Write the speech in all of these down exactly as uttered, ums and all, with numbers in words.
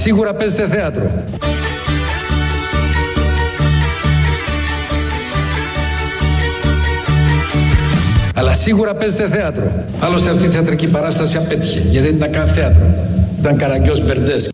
σίγουρα παίζετε θέατρο. Αλλά σίγουρα παίζετε θέατρο. Άλλωστε αυτή η θεατρική παράσταση απέτυχε, γιατί δεν ήταν καν θέατρο. Ήταν Καραγκιός Μπερντές.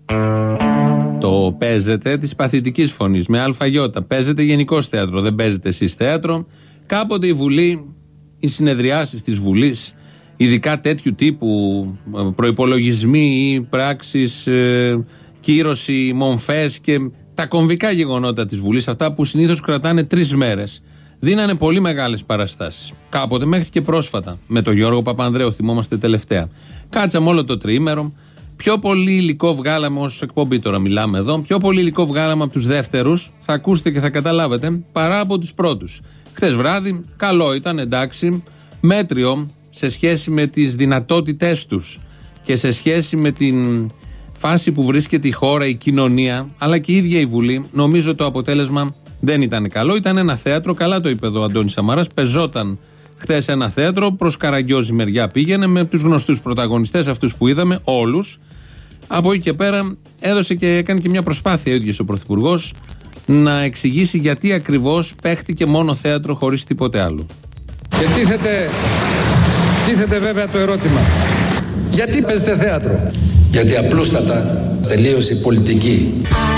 Το παίζετε της παθητικής φωνής με αλφαγιώτα. Παίζετε γενικώς θέατρο, δεν παίζετε εσείς θέατρο. Κάποτε η Βουλή, οι συνεδριάσεις της Βουλής, ειδικά τέτοιου τύπου προϋπολογισμοί ή πράξεις, ε, κύρωση, μομφές και τα κομβικά γεγονότα της Βουλής, αυτά που συνήθως κρατάνε τρεις μέρες, δίνανε πολύ μεγάλες παραστάσεις. Κάποτε μέχρι και πρόσφατα, με τον Γιώργο Παπανδρέου, θυμόμαστε τελευταία. Κάτσαμε όλο το τριήμερο. Πιο πολύ υλικό βγάλαμε ως εκπομπή, τώρα μιλάμε εδώ, πιο πολύ υλικό βγάλαμε από τους δεύτερους, θα ακούσετε και θα καταλάβετε, παρά από τους πρώτους. Χθες βράδυ, καλό ήταν, εντάξει, μέτριο σε σχέση με τις δυνατότητές τους και σε σχέση με την φάση που βρίσκεται η χώρα, η κοινωνία, αλλά και η ίδια η Βουλή. Νομίζω το αποτέλεσμα δεν ήταν καλό. Ήταν ένα θέατρο, καλά το είπε εδώ ο Αντώνης Σαμαράς, πεζόταν χθες ένα θέατρο, προς Καραγκιόζη μεριά πήγαινε με τους γνωστούς πρωταγωνιστές, αυτούς που είδαμε, όλους. Από εκεί και πέρα έδωσε και έκανε και μια προσπάθεια ο ίδιος ο Πρωθυπουργός να εξηγήσει γιατί ακριβώς παίχτηκε μόνο θέατρο χωρίς τίποτε άλλο. Και τίθεται, τίθεται βέβαια το ερώτημα, γιατί παίζετε θέατρο? Γιατί απλούστατα τελείωσε η πολιτική.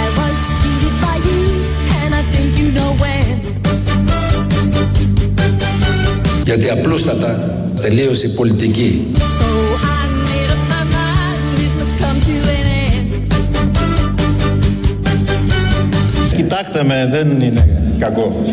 Γιατί απλούστατα τελείωσε η πολιτική. Κοιτάξτε με, δεν είναι κακό.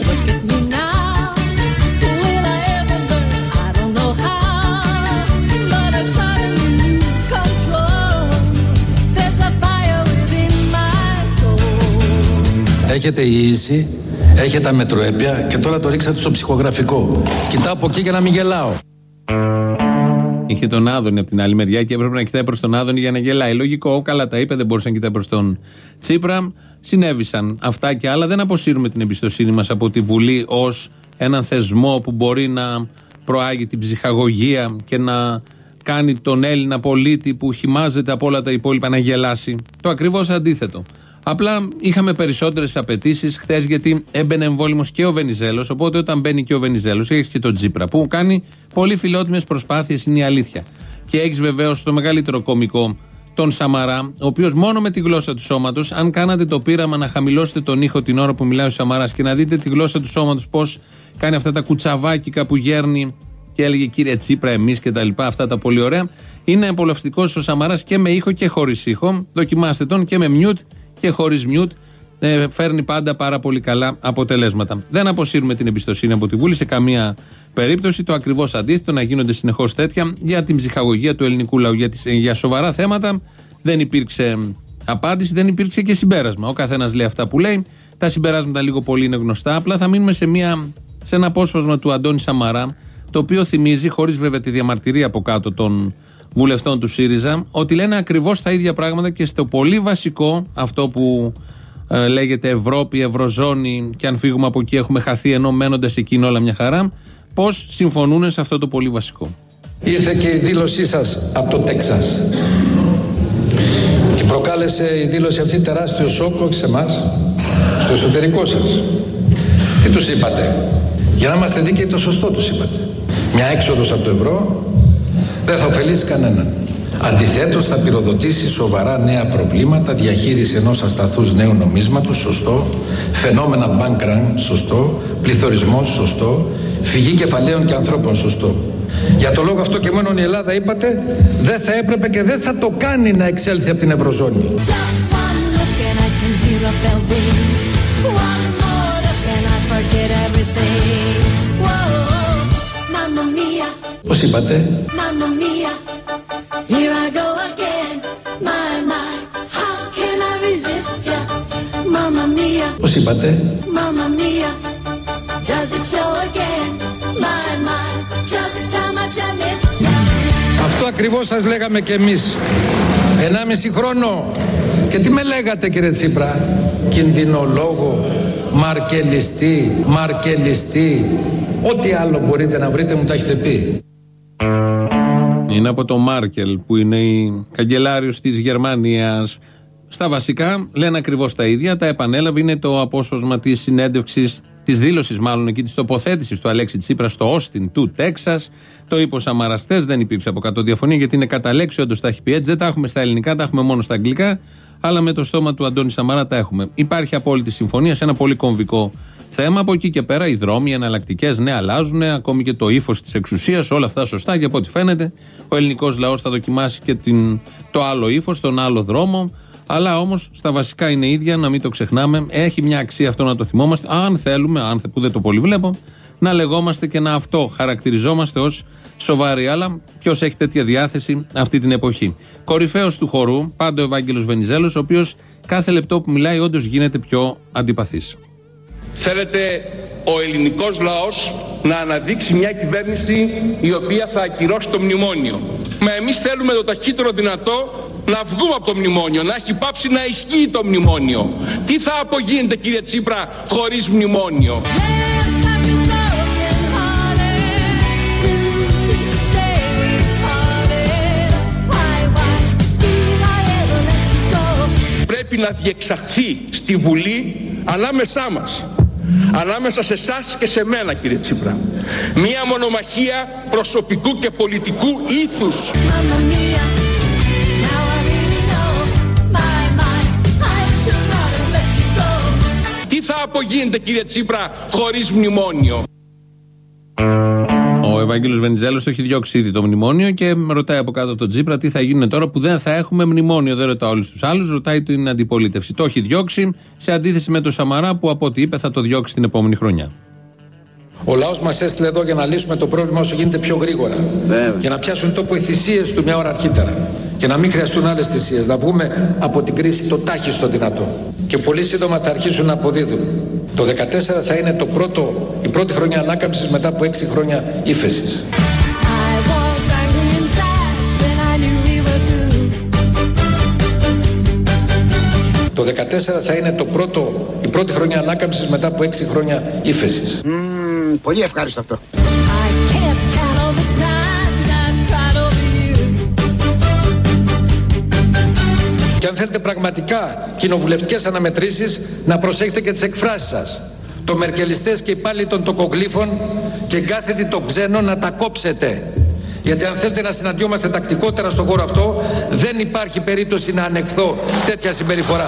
Έχετε ίηση, έχετε αμετροέπεια και τώρα το ρίξατε στο ψυχογραφικό. Κοιτάω από εκεί για να μην γελάω. Είχε τον Άδωνη από την άλλη μεριά και έπρεπε να κοιτάει προς τον Άδωνη για να γελάει. Λογικό, καλά τα είπε, δεν μπορούσε να κοιτάει προς τον Τσίπρα. Συνέβησαν αυτά και άλλα. Δεν αποσύρουμε την εμπιστοσύνη μας από τη Βουλή ως έναν θεσμό που μπορεί να προάγει την ψυχαγωγία και να κάνει τον Έλληνα πολίτη που χυμάζεται από όλα τα υπόλοιπα να γελάσει. Το ακριβώς αντίθετο. Απλά είχαμε περισσότερες απαιτήσεις χθες, γιατί έμπαινε εμβόλυμος και ο Βενιζέλος. Οπότε όταν μπαίνει και ο Βενιζέλος, έχεις και τον Τσίπρα που κάνει πολύ φιλότιμες προσπάθειες, είναι η αλήθεια. Και έχεις βεβαίως το μεγαλύτερο κωμικό, τον Σαμαρά, ο οποίος μόνο με τη γλώσσα του σώματος, αν κάνατε το πείραμα να χαμηλώσετε τον ήχο την ώρα που μιλάει ο Σαμαράς και να δείτε τη γλώσσα του σώματος πώς κάνει αυτά τα κουτσαβάκικα που γέρνει και έλεγε κύριε Τσίπρα, εμείς και τα λοιπά, αυτά τα πολύ ωραία. Είναι απολαυστικός ο Σαμαράς και με ήχο και χωρίς ήχο. Δοκιμάστε τον και με μιούτ και χωρίς μιούτ. Ε, φέρνει πάντα πάρα πολύ καλά αποτελέσματα. Δεν αποσύρουμε την εμπιστοσύνη από τη Βούλη σε καμία περίπτωση. Το ακριβώς αντίθετο, να γίνονται συνεχώς τέτοια για την ψυχαγωγία του ελληνικού λαού. Για, τις, για σοβαρά θέματα δεν υπήρξε απάντηση, δεν υπήρξε και συμπέρασμα. Ο καθένας λέει αυτά που λέει. Τα συμπεράσματα λίγο πολύ είναι γνωστά. Απλά θα μείνουμε σε, μια, σε ένα απόσπασμα του Αντώνη Σαμαρά, το οποίο θυμίζει, χωρίς βέβαια τη διαμαρτυρία από κάτω των βουλευτών του ΣΥΡΙΖΑ, ότι λένε ακριβώς τα ίδια πράγματα και στο πολύ βασικό, αυτό που ε, λέγεται Ευρώπη, Ευρωζώνη, και αν φύγουμε από εκεί έχουμε χαθεί, ενώ μένοντας εκεί είναι όλα μια χαρά, πώς συμφωνούν σε αυτό το πολύ βασικό. Ήρθε και η δήλωσή σας από το Τέξας και προκάλεσε η δήλωση αυτή τεράστιο σοκ, όχι σε εμάς, στο εσωτερικό σας. Τι τους είπατε? Για να είμαστε δίκαιοι, το σωστό τους είπατε. Μια έξοδος από το ευρώ δεν θα ωφελήσει κανέναν. Αντιθέτως θα πυροδοτήσει σοβαρά νέα προβλήματα, διαχείριση ενός ασταθούς νέου νομίσματος, σωστό, φαινόμενα bank run, σωστό, πληθωρισμός, σωστό, φυγή κεφαλαίων και ανθρώπων, σωστό. Για το λόγο αυτό και μόνο η Ελλάδα, είπατε, δεν θα έπρεπε και δεν θα το κάνει να εξέλθει από την Ευρωζώνη. Πώς είπατε? Πώς είπατε? Αυτό ακριβώς σας λέγαμε κι εμείς. Ενάμιση χρόνο. Και τι με λέγατε κύριε Τσίπρα? Κινδυνολόγο, μαρκελιστή, μαρκελιστή. Ό,τι άλλο μπορείτε να βρείτε μου τα έχετε πει. Είναι από το Μάρκελ που είναι η καγκελάριος της Γερμανίας. στα βασικά λένε ακριβώς τα ίδια, τα επανέλαβε. Είναι το απόσπασμα της συνέντευξης, της δήλωσης μάλλον εκεί, της τοποθέτησης του Αλέξη Τσίπρα στο Όστιν του Τέξας. Το είπε ο Σαμαράς χθες, δεν υπήρξε από κάτω διαφωνία, γιατί είναι κατά λέξη, όντως τα έχει πει έτσι. Δεν τα έχουμε στα ελληνικά, τα έχουμε μόνο στα αγγλικά, αλλά με το στόμα του Αντώνη Σαμαρά τα έχουμε. Υπάρχει απόλυτη συμφωνία σε ένα πολύ κομβικό θέμα. Από εκεί και πέρα οι δρόμοι, οι εναλλακτικές, ναι, αλλάζουν, ακόμη και το ύφος της εξουσίας, όλα αυτά σωστά. Και από ό,τι φαίνεται, ο ελληνικός λαός θα δοκιμάσει και την, το άλλο ύφος, τον άλλο δρόμο. Αλλά όμως στα βασικά είναι ίδια, να μην το ξεχνάμε. Έχει μια αξία αυτό να το θυμόμαστε. Αν θέλουμε, αν που δεν το πολύ βλέπω, να λεγόμαστε και να αυτό χαρακτηριζόμαστε ως σοβαροί. Αλλά ποιος έχει τέτοια διάθεση αυτή την εποχή? Κορυφαίος του χορού, πάντα ο Ευάγγελος Βενιζέλος, ο οποίος κάθε λεπτό που μιλάει όντως γίνεται πιο αντιπαθής. Θέλετε ο ελληνικός λαός να αναδείξει μια κυβέρνηση η οποία θα ακυρώσει το μνημόνιο. Μα εμείς θέλουμε το ταχύτερο δυνατό να βγούμε από το μνημόνιο, να έχει πάψει να ισχύει το μνημόνιο. Τι θα απογίνεται, κύριε Τσίπρα, χωρίς μνημόνιο? Πρέπει να διεξαχθεί στη Βουλή ανάμεσά μας, ανάμεσα σε εσάς και σε μένα, κύριε Τσίπρα, μία μονομαχία προσωπικού και πολιτικού ήθους. Τι θα απογίνεται, κύριε Τσίπρα, χωρίς μνημόνιο? Ο Ευάγγελος Βενιζέλος το έχει διώξει ήδη το μνημόνιο και ρωτάει από κάτω τον Τσίπρα τι θα γίνει τώρα που δεν θα έχουμε μνημόνιο. Δεν ρωτά όλους τους άλλους, ρωτάει την αντιπολίτευση. Το έχει διώξει σε αντίθεση με τον Σαμαρά που από ό,τι είπε θα το διώξει την επόμενη χρονιά. Ο λαός μας έστειλε εδώ για να λύσουμε το πρόβλημα όσο γίνεται πιο γρήγορα. Βέβαια. Για να πιάσουν τόπο οι θυσίες του μια ώρα αρχίτερα. Και να μην χρειαστούν άλλες θυσίες. Να βγούμε από την κρίση το τάχιστο δυνατό. Και πολύ σύντομα θα αρχίσουν να αποδίδουν. Το δεκατέσσερα θα είναι το πρώτο, η πρώτη χρονιά ανάκαμψης μετά από έξι χρόνια ύφεσης. Το δεκατέσσερα θα είναι το πρώτο, η πρώτη χρονιά ανάκαμψης μετά από έξι χρόνια ύφεσης. Mm, πολύ ευχάριστο αυτό. Και αν θέλετε πραγματικά κοινοβουλευτικές αναμετρήσεις, να προσέχετε και τις εκφράσεις σας. Το μερκελιστές και οι πάλι των τοκογλύφων και κάθετοι των ξένων να τα κόψετε. Γιατί αν θέλετε να συναντιόμαστε τακτικότερα στον χώρο αυτό, δεν υπάρχει περίπτωση να ανεχθώ τέτοια συμπεριφορά.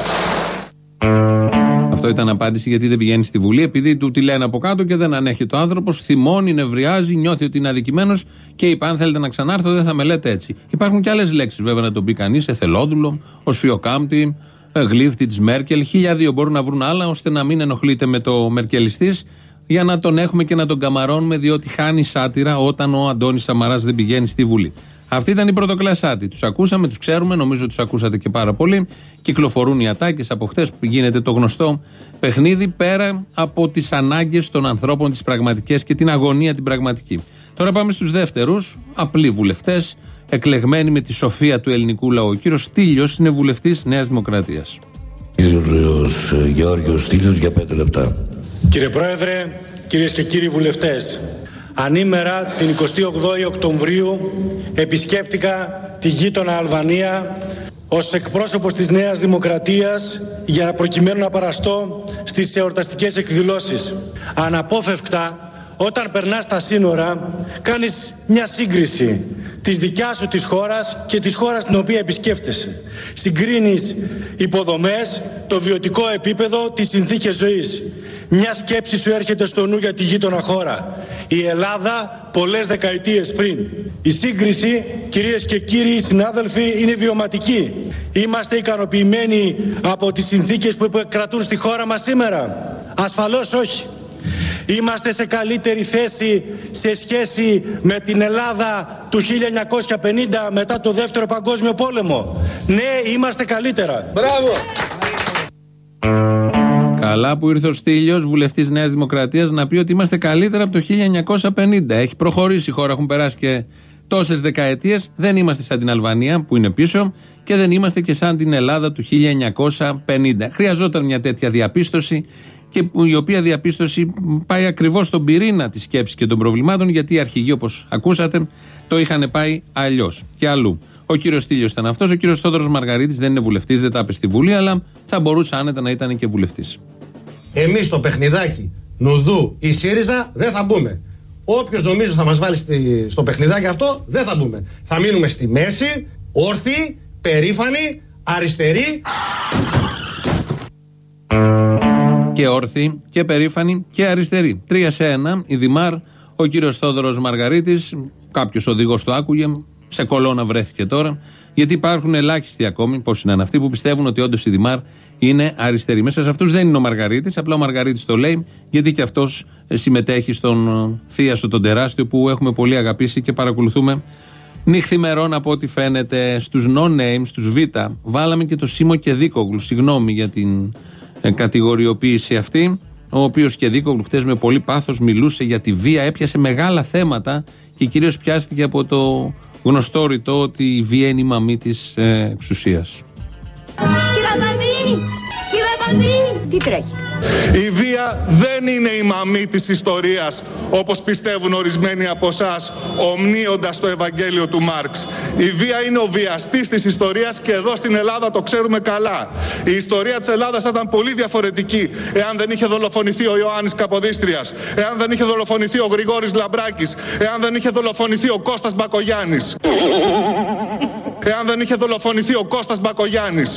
Αυτό ήταν απάντηση γιατί δεν πηγαίνει στη Βουλή, επειδή του τη λένε από κάτω και δεν ανέχεται ο άνθρωπος, θυμώνει, νευριάζει, νιώθει ότι είναι αδικημένος και είπε: αν θέλετε να ξανάρθω, δεν θα με λέτε έτσι. Υπάρχουν και άλλες λέξεις βέβαια να τον πει κανείς, εθελόδουλο, οσφιοκάμπτη, γλύφτη της Μέρκελ. Χίλια δύο μπορούν να βρουν άλλα ώστε να μην ενοχλείται με το μερκελιστής, για να τον έχουμε και να τον καμαρώνουμε, διότι χάνει σάτυρα όταν ο Αντώνης Σαμαράς δεν πηγαίνει στη Βουλή. Αυτή ήταν η πρωτοκλασάτη. Τους ακούσαμε, τους ξέρουμε, νομίζω τους ακούσατε και πάρα πολύ. Κυκλοφορούν οι ατάκες από χτες που γίνεται το γνωστό παιχνίδι πέρα από τις ανάγκες των ανθρώπων, τις πραγματικές και την αγωνία την πραγματική. Τώρα πάμε στους δεύτερους, απλοί βουλευτές, εκλεγμένοι με τη σοφία του ελληνικού λαού. Ο κύριος Στήλιος είναι βουλευτής Νέας Δημοκρατίας. Κύριος Γεώργιος Στήλιος για πέντε λεπτά. Κύριε Πρόεδρε, κυρίες και κύριοι βουλευτές, ανήμερα την εικοστή ογδόη Οκτωβρίου επισκέπτηκα τη γείτονα Αλβανία ως εκπρόσωπος της Νέας Δημοκρατίας για να προκειμένου να παραστώ στις εορταστικές εκδηλώσεις. Αναπόφευκτα, όταν περνάς τα σύνορα, κάνεις μια σύγκριση της δικιάς σου της χώρας και της χώρας την οποία επισκέφτεσαι. Συγκρίνεις υποδομές, το βιωτικό επίπεδο, τις συνθήκες ζωής. Μια σκέψη σου έρχεται στο νου για τη γείτονα χώρα. Η Ελλάδα πολλές δεκαετίες πριν. Η σύγκριση, κυρίες και κύριοι συνάδελφοι, είναι βιωματική. Είμαστε ικανοποιημένοι από τις συνθήκες που κρατούν στη χώρα μας σήμερα? Ασφαλώς όχι. Είμαστε σε καλύτερη θέση σε σχέση με την Ελλάδα του χίλια εννιακόσια πενήντα μετά το Δεύτερο Παγκόσμιο Πόλεμο? Ναι, είμαστε καλύτερα. Μπράβο! Καλά που ήρθε ο Στήλιος, βουλευτής Νέας Δημοκρατίας, να πει ότι είμαστε καλύτερα από το χίλια εννιακόσια πενήντα. Έχει προχωρήσει η χώρα, έχουν περάσει και τόσες δεκαετίες. Δεν είμαστε σαν την Αλβανία που είναι πίσω και δεν είμαστε και σαν την Ελλάδα του χίλια εννιακόσια πενήντα. Χρειαζόταν μια τέτοια διαπίστωση, και η οποία διαπίστωση πάει ακριβώς στον πυρήνα της σκέψης και των προβλημάτων, γιατί οι αρχηγοί, όπως ακούσατε, το είχαν πάει αλλιώς και αλλού. Ο κύριος Στήλιος ήταν αυτός. Ο κύριος Θόδωρος Μαργαρίτης δεν είναι βουλευτής, δεν τα είπε στη Βουλή, αλλά θα μπορούσε άνετα να ήταν και βουλευτής. Εμείς στο παιχνιδάκι Νουδού ή ΣΥΡΙΖΑ δεν θα μπούμε. Όποιος νομίζω θα μας βάλει στη, στο παιχνιδάκι αυτό δεν θα μπούμε. Θα μείνουμε στη μέση, όρθιοι, περήφανοι, αριστεροί. Και όρθιοι και περήφανοι και αριστεροί. Τρία σε ένα, η Δημάρ, ο κύριος Θόδωρος Μαργαρίτης, κάποιος οδηγός το άκουγε, σε κολόνα βρέθηκε τώρα, γιατί υπάρχουν ελάχιστοι ακόμη, πώς είναι αυτοί, που πιστεύουν ότι όντως η Δημάρ είναι αριστερή. Μέσα σε αυτούς δεν είναι ο Μαργαρίτης, απλά ο Μαργαρίτης το λέει, γιατί και αυτός συμμετέχει στον θίασο τον τεράστιο που έχουμε πολύ αγαπήσει και παρακολουθούμε νυχθημερών από ό,τι φαίνεται. Στους no-names, στους Β, βάλαμε και το Σίμω Κεδίκογλου, συγγνώμη για την ε, κατηγοριοποίηση αυτή, ο οποίος Κεδίκογλου χτες με πολύ πάθος μιλούσε για τη βία, έπιασε μεγάλα θέματα και κυρίως πιάστηκε από το γνωστό ρητό ότι η βία είναι η μαμή της ε, εξουσίας. Κύριε Βανδύ, τι τρέχει? Η βία δεν είναι η μαμή της ιστορίας, όπως πιστεύουν ορισμένοι από εσάς, ομνίοντας το Ευαγγέλιο του Μάρξ. Η βία είναι ο βιαστής της ιστορίας και εδώ στην Ελλάδα το ξέρουμε καλά. Η ιστορία της Ελλάδας θα ήταν πολύ διαφορετική εάν δεν είχε δολοφονηθεί ο Ιωάννης Καποδίστριας, εάν δεν είχε δολοφονηθεί ο Γρηγόρης Λαμπράκης, εάν δεν είχε δολοφονηθεί ο Κώστας Μπακογιάννης. Εάν δεν είχε δολοφονηθεί ο Κώστας Μπακογιάννης.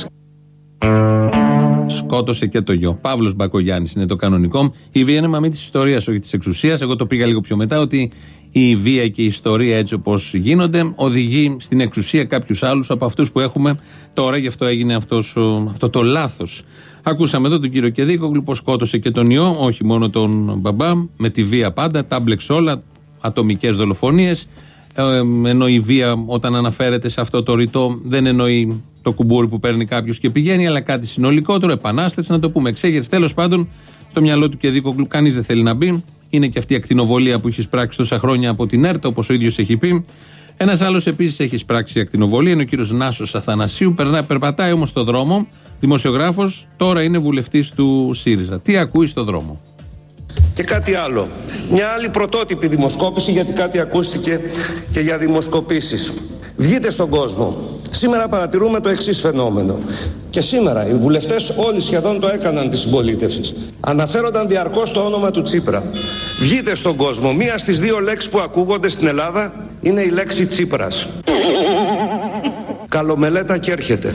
Σκότωσε και το γιο. Παύλος Μπακογιάννης είναι το κανονικό. Η βία είναι μαμή της ιστορίας, όχι της εξουσίας. Εγώ το πήγα λίγο πιο μετά, ότι η βία και η ιστορία έτσι όπως γίνονται οδηγεί στην εξουσία κάποιους άλλους από αυτούς που έχουμε τώρα. Γι' αυτό έγινε αυτός, αυτό το λάθος. Ακούσαμε εδώ τον κύριο Κεδίκογλου πως σκότωσε και τον ιό, όχι μόνο τον μπαμπά, με τη βία πάντα, τάμπλεξ όλα, ατομικές δολοφονίες. Ε, ενώ η βία όταν αναφέρεται σε αυτό το ρητό δεν εννοεί το κουμπούρι που παίρνει κάποιος και πηγαίνει, αλλά κάτι συνολικότερο, επανάσταση, να το πούμε, εξέγερση. Τέλος πάντων, στο μυαλό του Κεδίκογλου κανείς δεν θέλει να μπει. Είναι και αυτή η ακτινοβολία που έχει σπράξει τόσα χρόνια από την ΕΡΤ, όπως ο ίδιος έχει πει. Ένας άλλος επίσης έχει σπράξει ακτινοβολία, είναι ο κύριος Νάσος Αθανασίου. Περνά, περπατάει όμως στο δρόμο, δημοσιογράφος, τώρα είναι βουλευτής του ΣΥΡΙΖΑ. Τι ακούει στο δρόμο? Και κάτι άλλο. Μια άλλη πρωτότυπη δημοσκόπηση, γιατί κάτι ακούστηκε και για δημοσκοπήσεις. Βγείτε στον κόσμο. Σήμερα παρατηρούμε το εξής φαινόμενο. Και σήμερα οι βουλευτές όλοι σχεδόν το έκαναν της συμπολίτευσης. Αναφέρονταν διαρκώς το όνομα του Τσίπρα. Βγείτε στον κόσμο. Μία στις δύο λέξεις που ακούγονται στην Ελλάδα είναι η λέξη Τσίπρας. Καλομελέτα και έρχεται.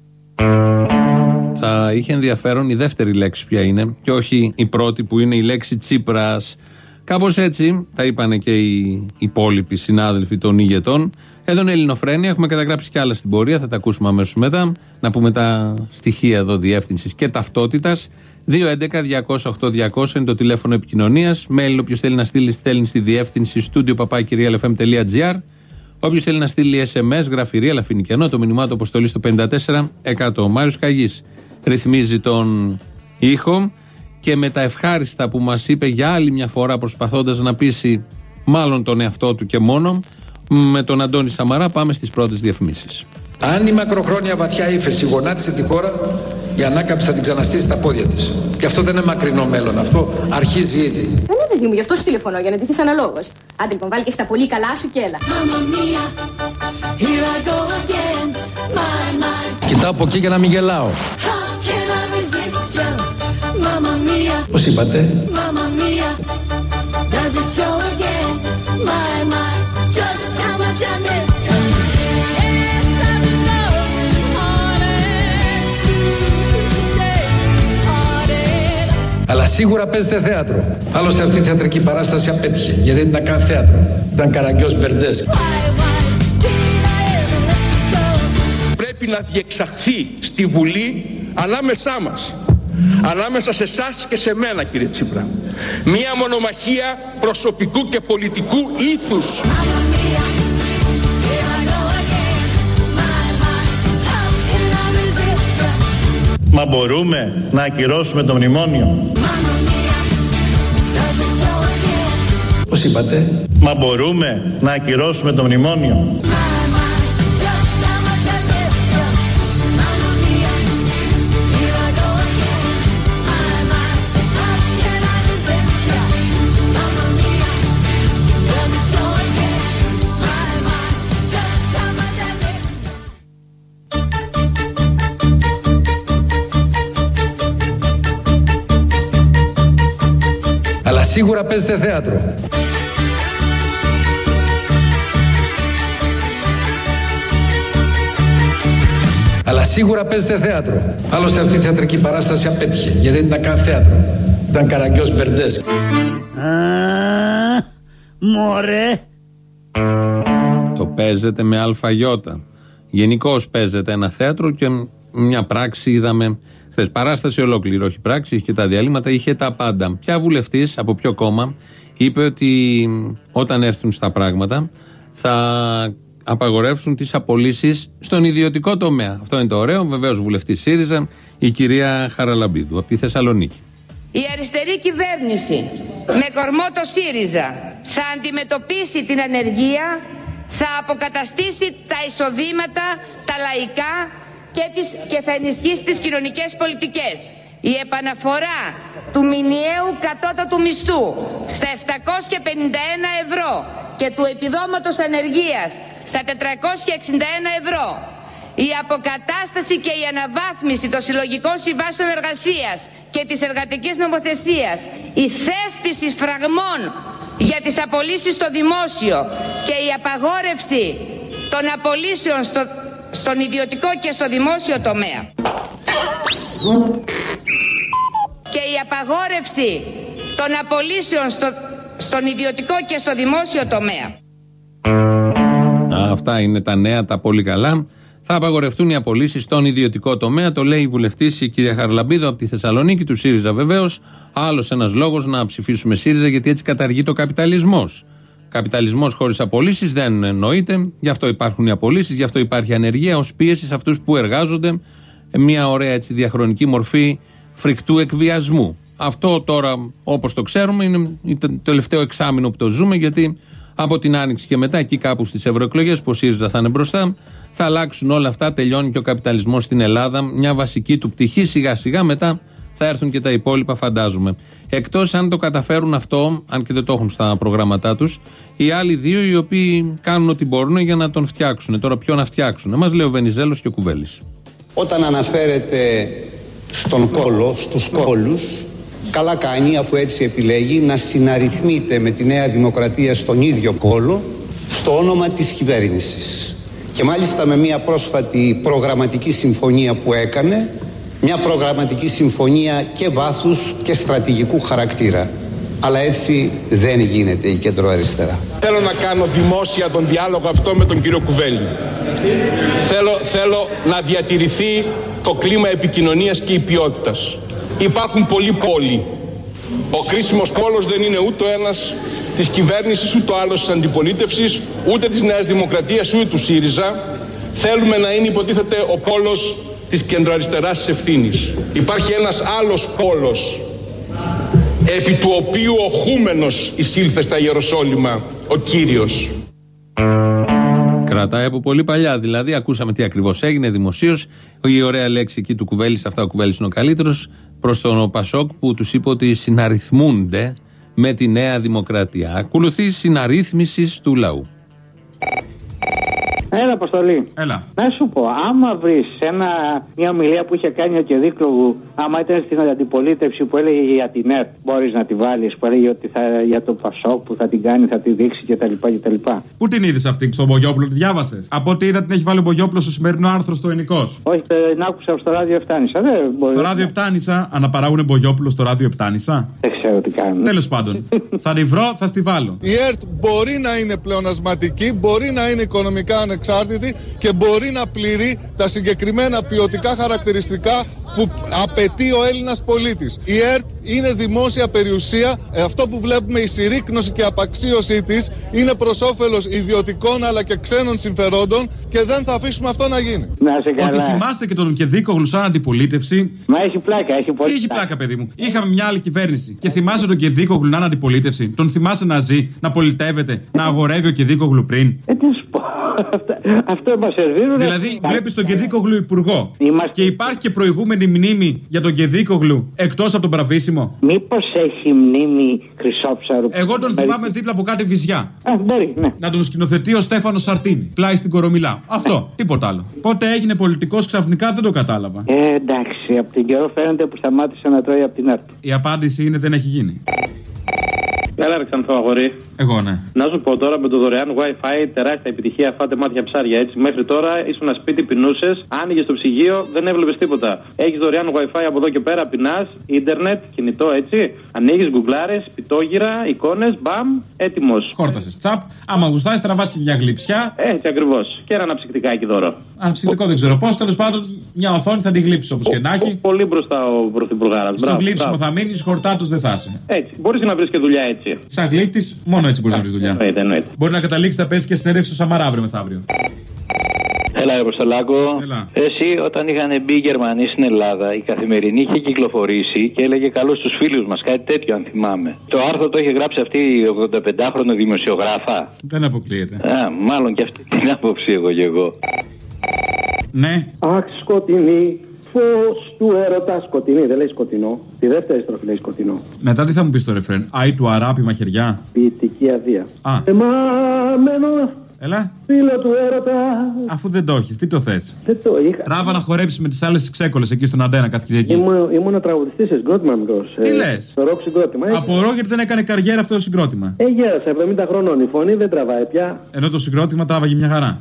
Θα είχε ενδιαφέρον η δεύτερη λέξη ποια είναι και όχι η πρώτη που είναι η λέξη Τσίπρας. Κάπως έτσι τα είπανε και οι υπόλοιποι συνάδελφοι των ηγετών. Εδώ είναι Ελληνοφρένεια, έχουμε καταγράψει κι άλλα στην πορεία, θα τα ακούσουμε αμέσως μετά. Να πούμε τα στοιχεία εδώ διεύθυνσης και ταυτότητας. δύο έντεκα διακόσια οκτώ διακόσια είναι το τηλέφωνο επικοινωνίας. Mail, όποιος θέλει να στείλει, στέλνει στη διεύθυνση studio παπάκι real f m dot g r. Όποιος θέλει να στείλει ες εμ ες, γραφειρία, αλλά φοινικιανό, το μηνυμά του αποστολή στο πενήντα τέσσερα εκατό. Ο Μάριος Καγής ρυθμίζει τον ήχο και με τα ευχάριστα που μας είπε για άλλη μια φορά, προσπαθώντας να πείσει μάλλον τον εαυτό του και μόνο, με τον Αντώνη Σαμαρά πάμε στις πρώτες διαφημίσεις. Αν η μακροχρόνια βαθιά ύφεση γονάτισε τη χώρα, η ανάκαμψη θα την ξαναστήσει στα πόδια της. Και αυτό δεν είναι μακρινό μέλλον, αυτό αρχίζει ήδη. Δεν είναι παιδί μου, γι' αυτό σου τηλεφωνώ, για να ντυθείς αναλόγως. Άντε λοιπόν, βάλει και στα πολύ καλά σου και έλα. Κοιτάω από εκεί για να μην γελάω. Πώς είπατε? Αλλά σίγουρα παίζετε θέατρο. Άλλωστε αυτή η θεατρική παράσταση απέτυχε, γιατί δεν ήταν καν θέατρο. Ήταν Καραγκιός Μπερντές. Πρέπει να διεξαχθεί στη Βουλή ανάμεσά μας, ανάμεσα σε εσάς και σε μένα, κύριε Τσίπρα, μία μονομαχία προσωπικού και πολιτικού ήθους. Μα μπορούμε να ακυρώσουμε το μνημόνιο? Πώς είπατε? Μα μπορούμε να ακυρώσουμε το μνημόνιο? σίγουρα παίζετε θέατρο. Αλλά σίγουρα παίζετε θέατρο. Άλλωστε αυτή η θεατρική παράσταση απέτυχε, γιατί δεν ήταν καν θέατρο. Ήταν Καραγκιός Μπερντές. Μωρέ. Το παίζετε με αλφαγιώτα. Γενικώς παίζεται ένα θέατρο και μια πράξη είδαμε χθες. Παράσταση ολόκληρη, όχι πράξη, είχε και τα διαλύματα, είχε τα πάντα. Ποια βουλευτής, από ποιο κόμμα, είπε ότι όταν έρθουν στα πράγματα θα απαγορεύσουν τις απολύσεις στον ιδιωτικό τομέα. Αυτό είναι το ωραίο. Βεβαίως βουλευτής ΣΥΡΙΖΑ, η κυρία Χαραλαμπίδου από τη Θεσσαλονίκη. Η αριστερή κυβέρνηση με κορμό το ΣΥΡΙΖΑ θα αντιμετωπίσει την ανεργία, θα αποκαταστήσει τα εισοδήματα, τα λαϊκά και, τις, και θα ενισχύσει τις κοινωνικές πολιτικές. Η επαναφορά του μηνιαίου κατώτατου μισθού στα επτακόσια πενήντα ένα ευρώ και του επιδόματος ανεργίας στα τετρακόσια εξήντα ένα ευρώ, η αποκατάσταση και η αναβάθμιση των συλλογικών συμβάσεων εργασίας και της εργατικής νομοθεσίας, η θέσπιση φραγμών για τις απολύσεις στο δημόσιο και η απαγόρευση των απολύσεων στο, στον ιδιωτικό και στο δημόσιο τομέα και η απαγόρευση των απολύσεων στο, στον ιδιωτικό και στο δημόσιο τομέα. Αυτά είναι τα νέα, τα πολύ καλά. Θα απαγορευτούν οι απολύσεις στον ιδιωτικό τομέα, το λέει η βουλευτής η κυρία Χαραλαμπίδου από τη Θεσσαλονίκη, του ΣΥΡΙΖΑ βεβαίως. Άλλος ένας λόγος να ψηφίσουμε ΣΥΡΙΖΑ, γιατί έτσι καταργεί το καπιταλισμός. Καπιταλισμός χωρίς απολύσεις δεν εννοείται, γι' αυτό υπάρχουν οι απολύσεις, γι' αυτό υπάρχει ανεργία ως πίεση σε αυτούς που εργάζονται. Μια ωραία έτσι διαχρονική μορφή φρικτού εκβιασμού. Αυτό τώρα, όπως το ξέρουμε, είναι το τελευταίο εξάμηνο που το ζούμε, γιατί από την Άνοιξη και μετά, εκεί κάπου στις ευρωεκλογές που ο ΣΥΡΙΖΑ θα είναι μπροστά, θα αλλάξουν όλα αυτά, τελειώνει και ο καπιταλισμός στην Ελλάδα, μια βασική του πτυχή, σιγά σιγά μετά θα έρθουν και τα υπόλοιπα, φαντάζομαι. Εκτός αν το καταφέρουν αυτό, αν και δεν το έχουν στα προγράμματά τους, οι άλλοι δύο οι οποίοι κάνουν ό,τι μπορούν για να τον φτιάξουν. Τώρα ποιο να φτιάξουν, μας λέει ο Βενιζέλος και ο Κουβέλης. Όταν αναφέρεται στον κόλο, στους κόλους, καλά κάνει, αφού έτσι επιλέγει, να συναριθμείται με τη Νέα Δημοκρατία στον ίδιο κόλο, στο όνομα της κυβέρνησης. Και μάλιστα με μια πρόσφατη προγραμματική συμφωνία που έκανε, μια προγραμματική συμφωνία και βάθους και στρατηγικού χαρακτήρα. Αλλά έτσι δεν γίνεται η κεντροαριστερά. Θέλω να κάνω δημόσια τον διάλογο αυτό με τον κύριο Κουβέλη. Θέλω, θέλω να διατηρηθεί το κλίμα επικοινωνίας και η ποιότητας. Υπάρχουν πολλοί πόλοι. Ο κρίσιμος πόλος δεν είναι ούτε ο ένας της κυβέρνησης, ούτε ο άλλος της αντιπολίτευσης, ούτε της Νέας Δημοκρατίας, ούτε του ΣΥΡΙΖΑ. Θέλουμε να είναι, υποτίθεται, ο πόλος της κεντροαριστεράς της ευθύνης. Υπάρχει ένας άλλος πόλος, επί του οποίου ο χούμενος εισήλθε στα Ιεροσόλυμα, ο Κύριος. Κρατάει από πολύ παλιά, δηλαδή ακούσαμε τι ακριβώς έγινε δημοσίως. Η ωραία λέξη εκεί του Κουβέλη, σε αυτά ο Κουβέλης είναι ο καλύτερος, προς τον Πασόκ που τους είπε ότι συναριθμούνται με τη Νέα Δημοκρατία. Ακολουθεί συναρρύθμιση του λαού. Έλα, Αποστολή. Έλα. Να σου πω, άμα βρει μια ομιλία που είχε κάνει ο Κεδίκλογου, άμα ήταν στην αντιπολίτευση που έλεγε για την ΕΡΤ, μπορεί να τη βάλει, που έλεγε ότι θα, για το Πασόκ που θα την κάνει, θα τη δείξει κτλ. κτλ. Πού την είδε αυτή, στον Μπογιόπουλο, τη διάβασε? Από ό,τι είδα την έχει βάλει ο Μπογιόπουλο στο σημερινό άρθρο στο Ενικός. Όχι, την άκουσα στο ράδιο Επτάνησα. Στο ράδιο Επτάνησα, αναπαράγουνε Μπογιόπουλο στο ράδιο Επτάνησα. Δεν ξέρω τι κάνουν. Τέλος πάντων, θα τη βρω, θα στη βάλω. Η ΕΡΤ μπορεί να είναι πλεονασματική, μπορεί να είναι οικονομικά ανεξάρτητη και μπορεί να πληρεί τα συγκεκριμένα ποιοτικά χαρακτηριστικά που απαιτεί ο Έλληνας πολίτης. Η ΕΡΤ είναι δημόσια περιουσία. Αυτό που βλέπουμε, η συρρίκνωση και απαξίωσή της, είναι προς όφελος ιδιωτικών αλλά και ξένων συμφερόντων και δεν θα αφήσουμε αυτό να γίνει. Να σε καλά. Ότι θυμάστε και τον Κεδίκογλου σαν αντιπολίτευση. Μα έχει πλάκα, έχει πολύ. Τι έχει πλάκα, παιδί μου. Είχαμε μια άλλη κυβέρνηση. Και θυμάσαι τον Κεδίκογλου να είναι αντιπολίτευση. Τον θυμάσαι να ζει, να πολιτεύεται, να αγορεύει ο Κεδίκογλου πριν. Ε, τι σου πω. Αυτό μας σερβίρουν. Δηλαδή, βλέπεις τον Κεδίκογλου υπουργό. Είμαστε... Και υπάρχει και προηγούμενη μνήμη για τον Κεδίκογλου εκτός από τον Μπραβίσιμο. Μήπως έχει μνήμη Χρυσόψαρου? Εγώ τον θυμάμαι δίπλα από κάτι βυζιά. Α, μπορεί, ναι. Να τον σκηνοθετεί ο Στέφανος Σαρτίνη. Πλάι στην Κορομιλά. Αυτό, τίποτα άλλο. Πότε έγινε πολιτικός ξαφνικά δεν το κατάλαβα. Ε, εντάξει, από την καιρό φαίνεται που σταμάτησε να τρώει από την ΕΡΤ. Η απάντηση είναι δεν έχει γίνει. Έλα, Αλεξάνδρο αγορί. Εγώ, ναι. Να σου πω τώρα με το δωρεάν Wi-Fi, τεράστια επιτυχία, φάτε μάτια ψάρια έτσι. Μέχρι τώρα ήσουν ένα σπίτι, πεινούσε, άνοιγε το ψυγείο, δεν έβλεπε τίποτα. Έχει δωρεάν Wi-Fi από εδώ και πέρα, πεινά, ίντερνετ, κινητό έτσι. Ανοίγει γκουγκλάρε, πιτόγυρα, εικόνε, μπαμ, έτοιμο. Χόρτασε τσαπ. Άμα γουστάει, τραβά και μια γλυψιά. Έτσι ακριβώ. Και ένα αναψυκτικάκι δώρο. Αναψυκτικό δεν ξέρω πώ, τέλο πάντων μια οθόνη θα τη γλύψει όπω και να έχει. Πολύ μπροστά ο πρωθυπουργάρα. Στο γλύψιμο θα μείνει, χορτάτο δεν θα είσαι. Έτσι. Μπορεί και να βρει και δουλειά έτσι. Σαν γλύφτη, μόνο έτσι μπορεί να βρει δουλειά. Εννοείται, εννοείται. Μπορεί να καταλήξει να πέσει και συνέντευξη στο Σαμαρά αύριο μεθαύριο. Έλα, Αποστολάκο. Εσύ, όταν είχαν μπει οι Γερμανοί στην Ελλάδα, η Καθημερινή είχε κυκλοφορήσει και έλεγε καλώς τους φίλους μας, κάτι τέτοιο, αν θυμάμαι. Το άρθρο το είχε γράψει αυτή η ογδονταπεντάχρονη δημοσιογράφα. Δεν αποκλείεται. Α, μάλλον και αυτή την άποψη εγώ και εγώ. Ναι. Αχ, σκοτεινή. Φως του έρωτα, σκοτεινή, δεν λέει σκοτεινό. Τη δεύτερη στροφή λέει σκοτεινό. Μετά τι θα μου πει το ρεφρέν, Άι του αράπη μαχαιριά. Ποιητική αδεία. Α. Εμαμένο. Έλα. Φίλο του έρωτα. Αφού δεν το έχει, τι το θε. Δεν το είχα. Τράβα να χορέψει με τι άλλε ξέκολε εκεί στον Αντένα κάθε Κυριακή. Ήμουν, ήμουν τραγουδιστή σε συγκρότημα μικρό. Τι ε, λε. Στο ροκ συγκρότημα. Απορώ γιατί δεν έκανε καριέρα αυτό το συγκρότημα. Ε, γέρασα, εβδομήντα χρονών. Η φωνή δεν τραβάει πια. Ενώ το συγκρότημα τράβαγε μια χαρά.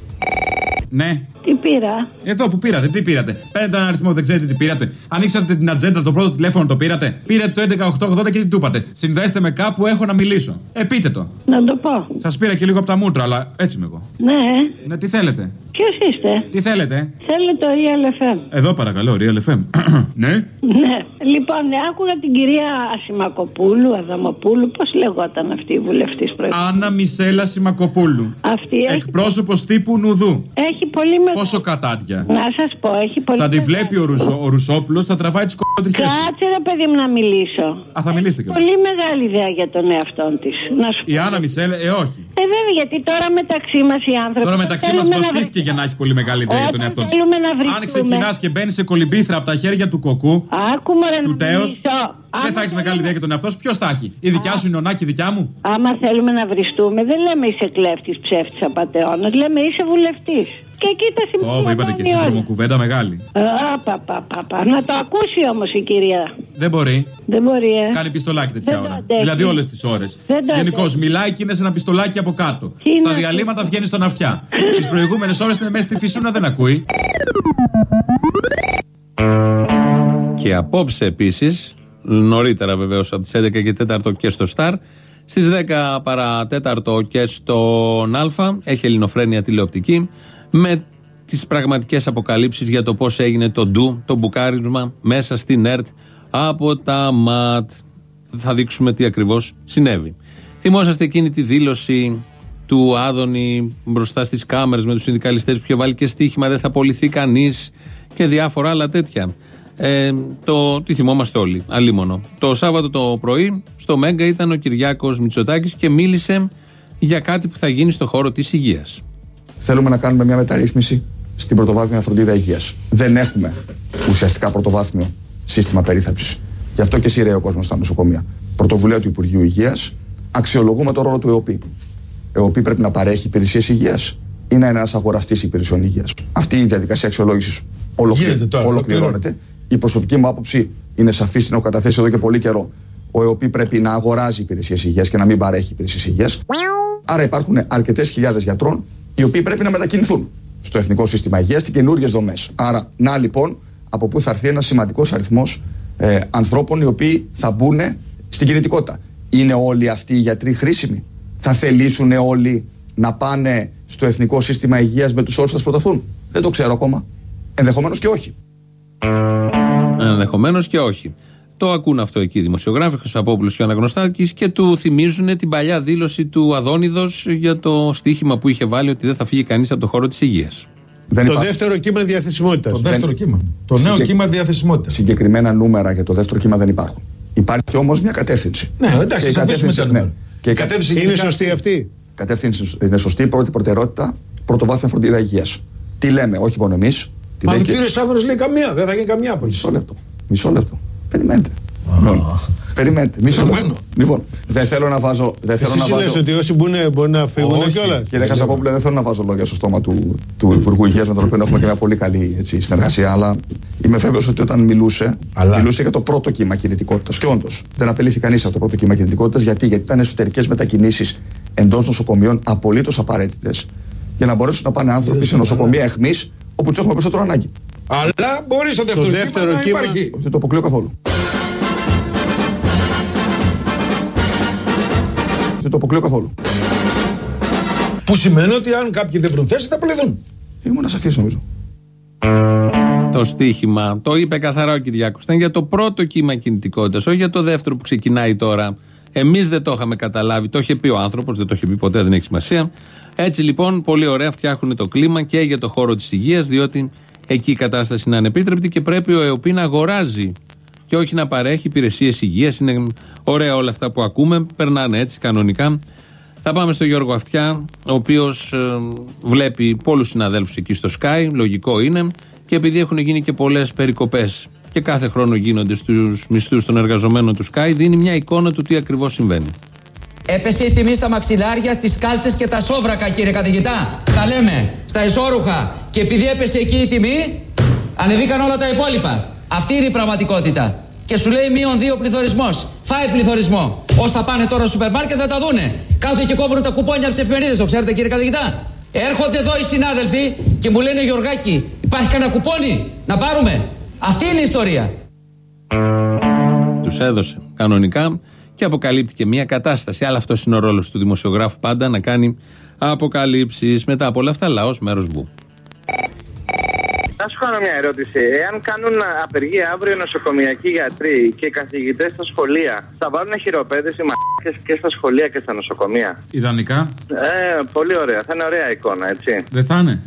Ναι. Τι πήρα. Εδώ που πήρατε, τι πήρατε. Παίρνετε έναν αριθμό, δεν ξέρετε τι πήρατε. Ανοίξατε την ατζέντα, το πρώτο τηλέφωνο το πήρατε. Πήρατε το έντεκα οκτώ ογδόντα και τι του είπατε. Συνδέστε με κάπου, έχω να μιλήσω. Ε, πείτε το. Να το πω. Σας πήρα και λίγο από τα μούτρα, αλλά έτσι είμαι εγώ. Ναι. Ναι, τι θέλετε. Ποιος είστε. Τι θέλετε. Θέλω το Real εφ εμ. Εδώ παρακαλώ, Real εφ εμ. Ναι. Ναι. Λοιπόν, άκουγα την κυρία Ασημακοπούλου, Αδαμοπούλου, πώς λεγόταν αυτή η βουλευτής προηγούμενη. Άννα Μισέλα Σιμακοπούλου. Αυτή έχει... Εκπρόσωπος τύπου Νουδού. Έχει πολύ μεγάλη. Πόσο κατάντια. Να σας πω, έχει πολύ. Θα τη βλέπει ο, Ρουσο, ο Ρουσόπουλος, θα τραβάει τις κοντριχές του. Κάτσε ρε παιδί μου να μιλήσω. Α, θα μιλήσετε κι όμως. Πολύ μεγάλη ιδέα για τον εαυτό της. Να σου Η Άννα Μισέλα, ε, όχι. Ε, βέβαια, γιατί τώρα μεταξύ μας οι άνθρωποι. Τώρα μεταξύ μας βαφτίστηκε για να έχει πολύ μεγάλη ιδέα για τον εαυτό της. Αν ξεκινάς και μπαίνεις σε κολυμπήθρα από τα χέρια του κοκκού, Άκουμε, ρε, του τέος, δεν θα έχεις μεγάλη ιδέα για τον εαυτό σου. Ποιος θα έχει. Η δικιά σου, η νονάκη, η δικιά μου. Άμα θέλουμε να βριστούμε, δεν λέμε είσαι κλέφτης, ψεύτης, απατεώνας, λέμε είσαι βουλευτής. Και εκεί τα σημαίνει. Ω, είπατε και εσύ βρωμοκουβέντα μεγάλη. Α, πα, πα, πα, πα. Να το ακούσει όμως η κυρία. Δεν μπορεί. Δεν μπορεί, ε. Κάνει πιστολάκι τέτοια δεν ώρα. Δηλαδή όλες τις ώρες. Γενικώς μιλάει και είναι σε ένα πιστολάκι από κάτω. Στα διαλύματα βγαίνει στον αυτιά. Τις προηγούμενες ώρες είναι μέσα στη φυσούνα, δεν ακούει. Και απόψε επίσης, νωρίτερα βεβαίως από τις έντεκα και τέταρτο και στο Σταρ, στις δέκα παρά τέταρτο και στον Α, έχει Ελληνοφρένεια τηλεοπτική, με τις πραγματικές αποκαλύψεις για το πώς έγινε το ντου, το μπουκάρισμα μέσα στην ΕΡΤ από τα ΜΑΤ. Θα δείξουμε τι ακριβώς συνέβη. Θυμόσαστε εκείνη τη δήλωση του Άδωνη μπροστά στις κάμερες με τους συνδικαλιστές που είχε βάλει και στοίχημα δεν θα απολυθεί κανείς και διάφορα άλλα τέτοια. Ε, το τι θυμόμαστε όλοι, αλίμονο. Το Σάββατο το πρωί στο Μέγκα ήταν ο Κυριάκος Μητσοτάκης και μίλησε για κάτι που θα γίνει στο χώρο της υγείας. Θέλουμε να κάνουμε μια μεταρρύθμιση στην πρωτοβάθμια φροντίδα υγείας. Δεν έχουμε ουσιαστικά πρωτοβάθμιο σύστημα περίθαλψης. Γι' αυτό και σειραίει ο κόσμος στα νοσοκομεία. Πρωτοβουλία του Υπουργείου Υγείας, αξιολογούμε το ρόλο του ΕΟΠΗ. ΕΟΠΗ πρέπει να παρέχει υπηρεσίες υγείας ή να είναι ένας αγοραστής υπηρεσιών υγείας. Αυτή η διαδικασία αξιολόγησης ολοκληρώνεται. Η προσωπική μου άποψη είναι σαφής, την έχω καταθέσει εδώ και πολύ καιρό. Ο ΕΟΠΗ πρέπει να αγοράζει υπηρεσίες υγείας και να μην παρέχει υπηρεσίες υγείας. Άρα υπάρχουν αρκετές χιλιάδες γιατρών οι οποίοι πρέπει να μετακινηθούν στο Εθνικό Σύστημα Υγείας στην καινούριες δομές. Άρα, να λοιπόν, από πού θα έρθει ένας σημαντικός αριθμός ε, ανθρώπων οι οποίοι θα μπουν στην κινητικότητα. Είναι όλοι αυτοί οι γιατροί χρήσιμοι? Θα θελήσουν όλοι να πάνε στο Εθνικό Σύστημα Υγείας με τους όρους που θα προταθούν? Δεν το ξέρω ακόμα. Ενδεχομένως και όχι. Ενδεχομένως και όχι. Το ακούν αυτό εκεί οι δημοσιογράφοι, Χρυσαπόπουλος και ο Αναγνωστάκης, και του θυμίζουν την παλιά δήλωση του Αδόνιδος για το στοίχημα που είχε βάλει ότι δεν θα φύγει κανείς από το χώρο της υγείας. Δεν το υπάρχει. Δεύτερο κύμα διαθεσιμότητας. Το δεύτερο δεν... κύμα. Το νέο Συγκε... κύμα διαθεσιμότητας. Συγκεκριμένα νούμερα για το δεύτερο κύμα δεν υπάρχουν. Υπάρχει όμως μια κατεύθυνση. Ναι, εντάξει, θα κατεύθυνση, ναι. Και η κατεύθυνση είναι σωστή αυτή. Η κατεύθυνση είναι σωστή. Πρώτη προτεραιότητα, πρωτοβάθμια φροντίδα υγείας. Τι λέμε, όχι μόνο εμείς. Μα ο κύριος Σάββαρος λέει καμία, δεν θα γίνει καμία απολύση. Μισό λεπτό. Μισό λεπτό. Περιμένετε. Περιμένετε. Λοιπόν, δεν θέλω να βάζω. Εσύ λες ότι όσοι μπορεί να φύγουν κιόλας. Κύριε Χασαπόπουλε, δεν θέλω να βάζω λόγια στο στόμα του, του Υπουργού Υγείας, με τον οποίο έχουμε και μια πολύ καλή έτσι, συνεργασία. Αλλά είμαι βέβαιος ότι όταν μιλούσε, αλλά... μιλούσε για το πρώτο κύμα κινητικότητας. Και όντως δεν απελήθηκε κανείς από το πρώτο κύμα κινητικότητας. Γιατί? Γιατί ήταν εσωτερικές μετακινήσεις εντός νοσοκομείων απολύτως απαραίτητες για να μπορέσουν να πάνε άνθρωποι σε νοσοκομεία αιχμής όπου τους έχουμε περισσότερο ανάγκη. Αλλά μπορεί στο δεύτερο, δεύτερο κύμα, κύμα να υπάρχει. Δεν το αποκλείω καθόλου. Δεν το αποκλείω καθόλου. Που σημαίνει ότι αν κάποιοι δεν βρουν θέση θα απολυθούν. Ήμουν ασαφής νομίζω. Το στοίχημα το είπε καθαρά ο Κυριάκος. Ήταν για το πρώτο κύμα κινητικότητας, όχι για το δεύτερο που ξεκινάει τώρα. Εμείς δεν το είχαμε καταλάβει. Το είχε πει ο άνθρωπος, δεν το είχε πει ποτέ, δεν έχει σημασία. Έτσι λοιπόν, πολύ ωραία φτιάχνουν το κλίμα και για το χώρο της υγείας, διότι εκεί η κατάσταση είναι ανεπίτρεπτη και πρέπει ο ΕΟΠΗ να αγοράζει και όχι να παρέχει υπηρεσίες υγείας. Είναι ωραία όλα αυτά που ακούμε, περνάνε έτσι κανονικά. Θα πάμε στο Γιώργο Αυτιά, ο οποίος ε, βλέπει πολλούς συναδέλφους εκεί στο Sky, λογικό είναι, και επειδή έχουν γίνει και πολλές περικοπές και κάθε χρόνο γίνονται στους μισθούς των εργαζομένων του Sky, δίνει μια εικόνα του τι ακριβώς συμβαίνει. Έπεσε η τιμή στα μαξιλάρια, τις κάλτσες και τα σόβρακα, κύριε καθηγητά. Τα λέμε, στα ισόρουχα. Και επειδή έπεσε εκεί η τιμή, ανεβήκαν όλα τα υπόλοιπα. Αυτή είναι η πραγματικότητα. Και σου λέει μείον δύο πληθωρισμός. Φάει πληθωρισμό. Όσοι θα πάνε τώρα στο σούπερ μάρκετ θα τα δούνε. Κάθονται και κόβουν τα κουπόνια από τις εφημερίδες, το ξέρετε κύριε καθηγητά. Έρχονται εδώ οι συνάδελφοι και μου λένε Γιωργάκη, υπάρχει κανένα κουπόνι να πάρουμε. Αυτή είναι η ιστορία. Τους έδωσε κανονικά και αποκαλύπτει και μια κατάσταση. Αλλά αυτό είναι ο ρόλος του δημοσιογράφου πάντα, να κάνει αποκαλύψεις. Μετά από όλα αυτά, λαός μέρος βου. Να σου κάνω μια ερώτηση. Εάν κάνουν απεργία αύριο νοσοκομιακοί γιατροί και καθηγητές στα σχολεία, θα βάλουν χειροπέδες οι μ***κες και στα σχολεία και στα νοσοκομεία? Ιδανικά. Ε, πολύ ωραία. Θα είναι ωραία εικόνα, έτσι. Δεν θα είναι.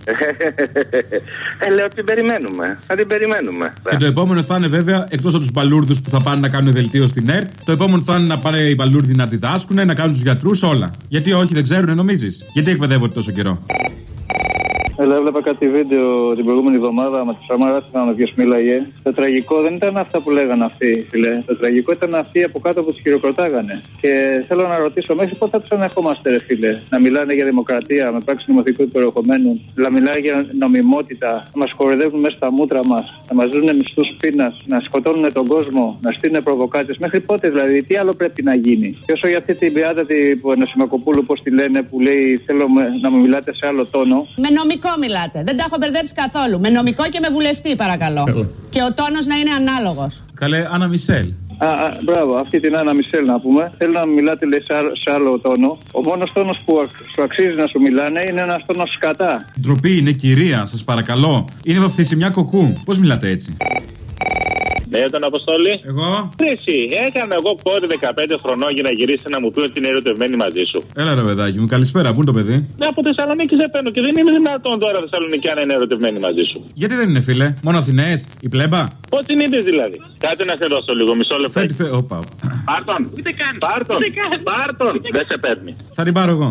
ε, λέω ότι την περιμένουμε. Θα την περιμένουμε. Και το επόμενο θα είναι βέβαια, εκτός από τους μπαλούρδους που θα πάνε να κάνουν δελτίο στην ΕΡΤ, το επόμενο θα είναι να πάνε οι μπαλούρδοι να διδάσκουν, να κάνουν τους γιατρούς όλα. Γιατί όχι, δεν ξέρουν, νομίζεις? Γιατί εκπαιδεύονται τόσο καιρό? Έλα, έβλεπα κάτι βίντεο την προηγούμενη εβδομάδα με τη Σαμάρα να ποιος μίλαγε. Το τραγικό δεν ήταν αυτά που λέγανε αυτοί, φίλε. Το τραγικό ήταν αυτοί από κάτω που τους χειροκροτάγανε. Και θέλω να ρωτήσω, μέχρι πότε θα τους ανεχόμαστε, ρε φίλε? Να μιλάνε για δημοκρατία με πράξη νομοθετικού περιεχομένου, να μιλάνε για νομιμότητα, να μας κοροϊδεύουν μέσα στα μούτρα μας, να μας δίνουν μισθούς πείνας, να σκοτώνουν τον κόσμο, να στείλουν προβοκάτσες. Μέχρι πότε δηλαδή, τι άλλο πρέπει να γίνει? Και όσο για αυτή την πιάτα του Νοσημακοπούλου, πώς τη λένε, που λέει θέλω να μου μιλάτε σε άλλο τόνο. Με νομικό μιλάτε. Δεν τα έχω μπερδέψει καθόλου. Με νομικό και με βουλευτή, παρακαλώ. Έλα. Και ο τόνος να είναι ανάλογος. Καλέ, Άννα Μισελ. Α, α, μπράβο, αυτή την Άννα Μισελ να πούμε. Θέλω να μιλάτε, λέει, σε, σε άλλο τόνο. Ο μόνος τόνος που σου αξίζει να σου μιλάνε είναι ένας τόνος σκατά. Ντροπή, είναι κυρία, σας παρακαλώ. Είναι βαφτισιμιά κοκκού. Πώς μιλάτε έτσι? Ναι, τον Αποστόλη. Εγώ. Εσύ, έκανα εγώ πότε δεκαπέντε χρονών για να γυρίσει να μου πει ότι είναι ερωτευμένη μαζί σου. Έλα ρε παιδάκι μου, καλησπέρα, πού είναι το παιδί? Ναι, από Θεσσαλονίκη σε παίρνω και δεν είναι δυνατόν τώρα Θεσσαλονίκη να είναι ερωτευμένη μαζί σου. Γιατί δεν είναι, φίλε? Μόνο Αθηναίες, η πλέμπα. Πώ την είδε δηλαδή? Κάτσε να σε δώσω λίγο, μισό λεπτό. Φέτη, φε... Οπα. Πάρτον. Ούτε καν. Πάρτον. Πάρτον. Δεν σε παίρνει. Θα την πάρω εγώ.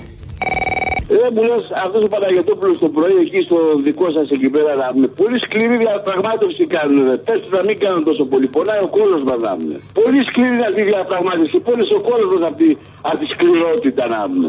Δεν μου λες αυτός ο Παναγιωτόπουλος το πρωί εκεί στο δικό σας εκεί πέρα να πούμε. Πολύ σκληρή διαπραγμάτευση κάνουν. Πες του να μην κάνουν τόσο πολύ. Πονάει ο κόλος μας να πούμε. Πολύ σκληρή αυτή η διαπραγμάτευση. Πόνες ο κόλος μας από τη, από τη σκληρότητα να πούμε.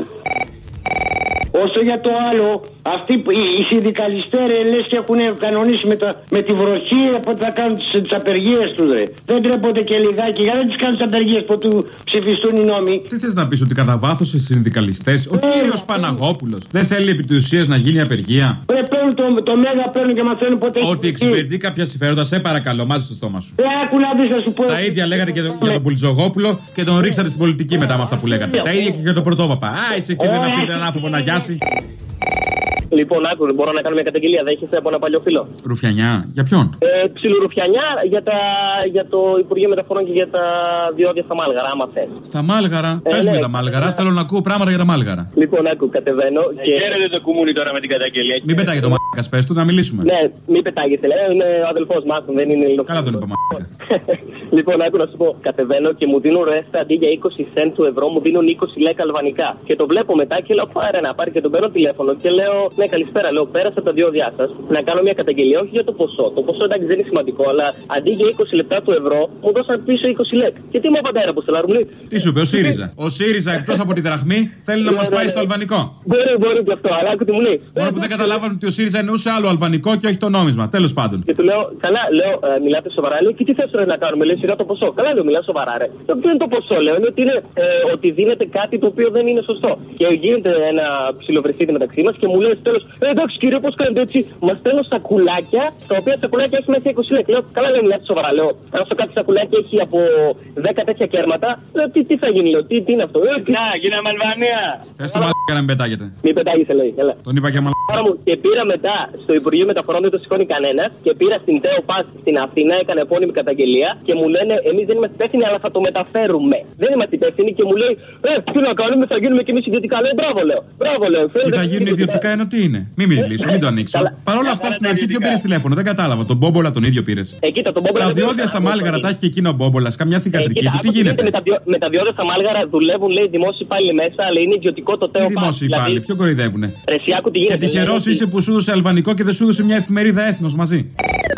Όσο για το άλλο, αυτοί οι συνδικαλιστές λες και έχουν κανονίσει με, τα, με τη βροχή από να κάνουν τις, τις απεργίες τους. Ρε. Δεν τρέπονται και λιγάκι για να τις κάνουν τις απεργίες που του ψηφιστούν οι νόμοι. Τι θες να πεις, ότι κατά βάθος οι συνδικαλιστές, ο ε, κύριος ε, Παναγόπουλος, δεν θέλει επί της ουσίας να γίνει απεργία? Ρε, παίρνουν το, το μέγα, παίρνουν και μαθαίνουν ποτέ. Ότι εξυπηρετεί κάποια συμφέροντα, σε παρακαλώ, μάζε στο στόμα σου. Ε, άκου να δεις, να σου πω. Τα ίδια λέγατε και το, για τον Πουλτζογόπουλο και τον ρίξατε στην πολιτική μετά με αυτά που λέγατε. Τα ίδια και για τον Πρωτόπαπα. Α, είσαι και δεν αφήνει έναν άνθρωπο να γιάσει. Λοιπόν, άκου, μπορώ να κάνω μια καταγγελία. Δέχεσαι από ένα παλιό φίλο. Ρουφιανιά, για ποιον? Ε, ψιλορουφιανιά για, τα, για το Υπουργείο Μεταφορών και για τα διόδια στα Μάλγαρα, άμα θες. Στα Μάλγαρα, ε, πες ναι, μου τα Μάλγαρα, θέλω να ακούω πράγματα για τα Μάλγαρα. Λοιπόν, άκου, κατεβαίνω. Και χαίρετε το κουμούνι τώρα με την καταγγελία. Μην πετάγει το μαλάκα, πες του, να μιλήσουμε. Ναι, μην πετάγεται, λέει, είναι ο αδελφός μας, δεν είναι ελληνικό. Καλά τον είπα μαλάκα. Λοιπόν, άκου να σου πω, κατεβαίνω και μου δίνουν ρέστα αντί για είκοσι σέντ του ευρώ, μου δίνουν είκοσι λέκα αλβανικά. Και το βλέπω μετά και λέω πάρε να πάρει και τον παίρνω τηλέφωνο και λέω ναι, ναι, καλησπέρα. Λέω, πέρασα τα διόδια σας να κάνω μια καταγγελία, όχι για το ποσό. Το ποσό εντάξει δεν είναι σημαντικό, αλλά αντί για είκοσι λεπτά του ευρώ, μου δώσαν πίσω είκοσι λεπτά. Και τι μου απαντάει, Αποστολάρου μου. Τι σου είπε, ο ΣΥΡΙΖΑ. Ο ΣΥΡΙΖΑ εκτός από τη δραχμή θέλει να μας πάει στο αλβανικό. Μπορεί, μπορεί και αυτό, αλλά άκου τι μου λέει. Μόνο που δεν καταλάβαν ότι ο ΣΥΡΙΖΑ εννοούσε άλλο αλβανικό και όχι το νόμισμα. Τέλος πάντων. Και του λέω, καλά, λέω, ε, μιλάτε σοβαρά. Λέω, και τι θες να κάνουμε, λέει, σειρά το ποσό. Καλά, λέω, μιλάω σοβαρά, ρε. Το ποιο είναι το ποσό, λέω, είναι ότι, είναι, ε, ότι δίνεται κάτι το οποίο δεν είναι σωστό. Και γίνεται ένα ψιλοβρεσίδι μεταξύ μας και μου λέει τέλος, ε, εντάξει κύριε, πώς κάνετε έτσι. Μας στέλνω σακουλάκια, τα οποία σακουλάκια έχει μέσα είκοσι λεπτά. Λέω, καλά, λέω, μιλάτε σοβαρά, λέω. Αν στο κάτι σακουλάκι έχει από δέκα τέτοια κέρματα, λέω, τι, τι θα γίνει, λέω, τι, τι είναι αυτό. Ε, να, γίναμε Αλβανία. Πες το μαλάκα να μην πετάγεται. Μην πετάγεσαι, λέει, έλα. Τον είπα και μαλάκα. Και πήρα μετά στο Υπουργείο Μεταφορών, δεν το σηκώνει κανένα, και πήρα στην Τέο Πας στην Αθήνα, έκανε επώνυμη καταγγελία και μου λένε, εμείς δεν είμαστε υπεύθυνοι, αλλά θα το μεταφέρουμε. Δεν είμαστε υπεύθυνοι και μου λέει, ε, τι να κάνουμε, θα γίνουμε κι εμείς ιδιωτικά. Λέω, μπράβο, λέω. Μπράβο, λέω. Τι θα γίνουν ιδιωτικά ενώ τι είναι. Μην μιλήσω, μην το ανοίξω. Παρ' όλα αυτά στην αρχή ποιο πήρε τηλέφωνο, δεν κατάλαβα. Τον Μπόμπολα τον ίδιο πήρε. Τα διόδια στα Μάλγαρα τα έχει και εκείνο ο Μπόμπολα, καμιά θηγατρική του. Τι γίνεται. Με τα διόδια στα Μάλγαρα δουλεύουν, λέει, δημόσιοι υπάλληλοι μέσα, αλλά είναι ιδιωτικό το Τέο Πας. Δημόσιοι υπάλληλοι, ποιο κοροϊδεύουνε. Και τυχερό είσαι που σου έδωσε αλβανικό και δεν σου έδωσε μια εφημερίδα έθνος μαζί.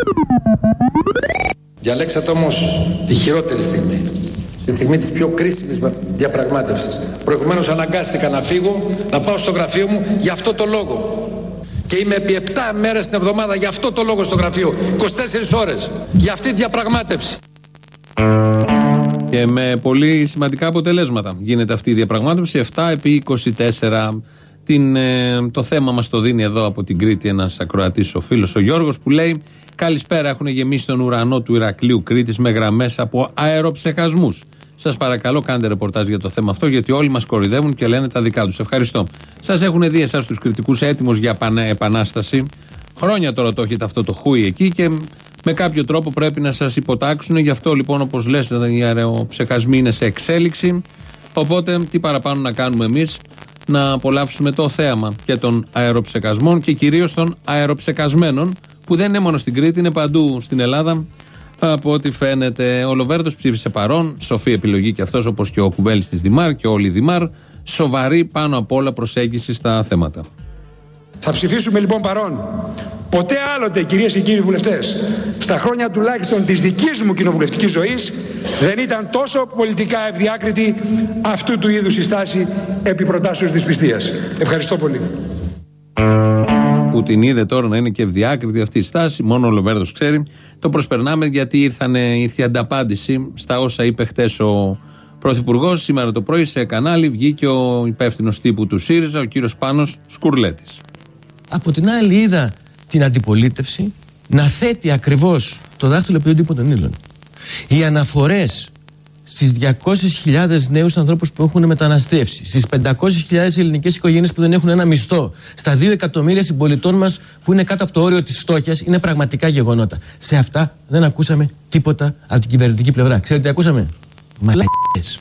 Διαλέξατε όμως τη χειρότερη στιγμή. Τη στιγμή της πιο κρίσιμης διαπραγμάτευσης. Προηγουμένως αναγκάστηκα να φύγω, να πάω στο γραφείο μου για αυτό το λόγο. Και είμαι επί επτά μέρες την εβδομάδα για αυτό το λόγο στο γραφείο. είκοσι τέσσερις ώρες. Για αυτή τη διαπραγμάτευση. Και με πολύ σημαντικά αποτελέσματα γίνεται αυτή η διαπραγμάτευση. επτά επί είκοσι τέσσερα. Την, ε, το θέμα μας το δίνει εδώ από την Κρήτη ένας ακροατής, ο φίλος ο Γιώργος, που λέει: καλησπέρα, έχουν γεμίσει τον ουρανό του Ηρακλείου Κρήτης με γραμμές από αεροψεκασμούς. Σας παρακαλώ, κάντε ρεπορτάζ για το θέμα αυτό, γιατί όλοι μας κοροϊδεύουν και λένε τα δικά τους. Ευχαριστώ. Σας έχουν δει εσάς τους κριτικούς έτοιμους για επανάσταση. Χρόνια τώρα το έχετε αυτό το χούι εκεί και με κάποιο τρόπο πρέπει να σας υποτάξουν. Γι' αυτό λοιπόν, όπως λες, οι αεροψεκασμοί είναι σε εξέλιξη. Οπότε τι παραπάνω να κάνουμε εμείς, να απολαύσουμε το θέαμα και των αεροψεκασμών και κυρίως των αεροψεκασμένων, που δεν είναι μόνο στην Κρήτη, είναι παντού στην Ελλάδα. Από ό,τι φαίνεται, ο Λοβέρδος ψήφισε παρόν, σοφή επιλογή και αυτός, όπως και ο Κουβέλης της Δημάρ και όλοι οι Δημάρ, σοβαρή πάνω απ' όλα προσέγγιση στα θέματα. Θα ψηφίσουμε λοιπόν παρόν. Ποτέ άλλοτε, κυρίες και κύριοι βουλευτές, στα χρόνια τουλάχιστον της δικής μου κοινοβουλευτικής ζωής, δεν ήταν τόσο πολιτικά ευδιάκριτη αυτού του είδους η στάση επί προτάσεως δυσπιστίας. Ευχαριστώ πολύ. Που την είδε τώρα να είναι και ευδιάκριτη αυτή η στάση, μόνο ο Λοβέρδος ξέρει. Το προσπερνάμε γιατί ήρθανε, ήρθε η ανταπάντηση στα όσα είπε χτες ο Πρωθυπουργός. Σήμερα το πρωί σε κανάλι βγήκε ο υπεύθυνος τύπου του ΣΥΡΙΖΑ, ο κύριος Πάνος Σκουρλέτης. Από την άλλη είδα την αντιπολίτευση να θέτει ακριβώς το δάχτυλο επί του τύπου των ήλων. Οι αναφορές στις διακόσιες χιλιάδες νέους ανθρώπους που έχουν μεταναστεύσει, στις πεντακόσιες χιλιάδες ελληνικές οικογένειες που δεν έχουν ένα μισθό, στα δύο εκατομμύρια συμπολιτών μας που είναι κάτω από το όριο της φτώχειας, είναι πραγματικά γεγονότα. Σε αυτά δεν ακούσαμε τίποτα από την κυβερνητική πλευρά. Ξέρετε τι ακούσαμε? Μαλακίες.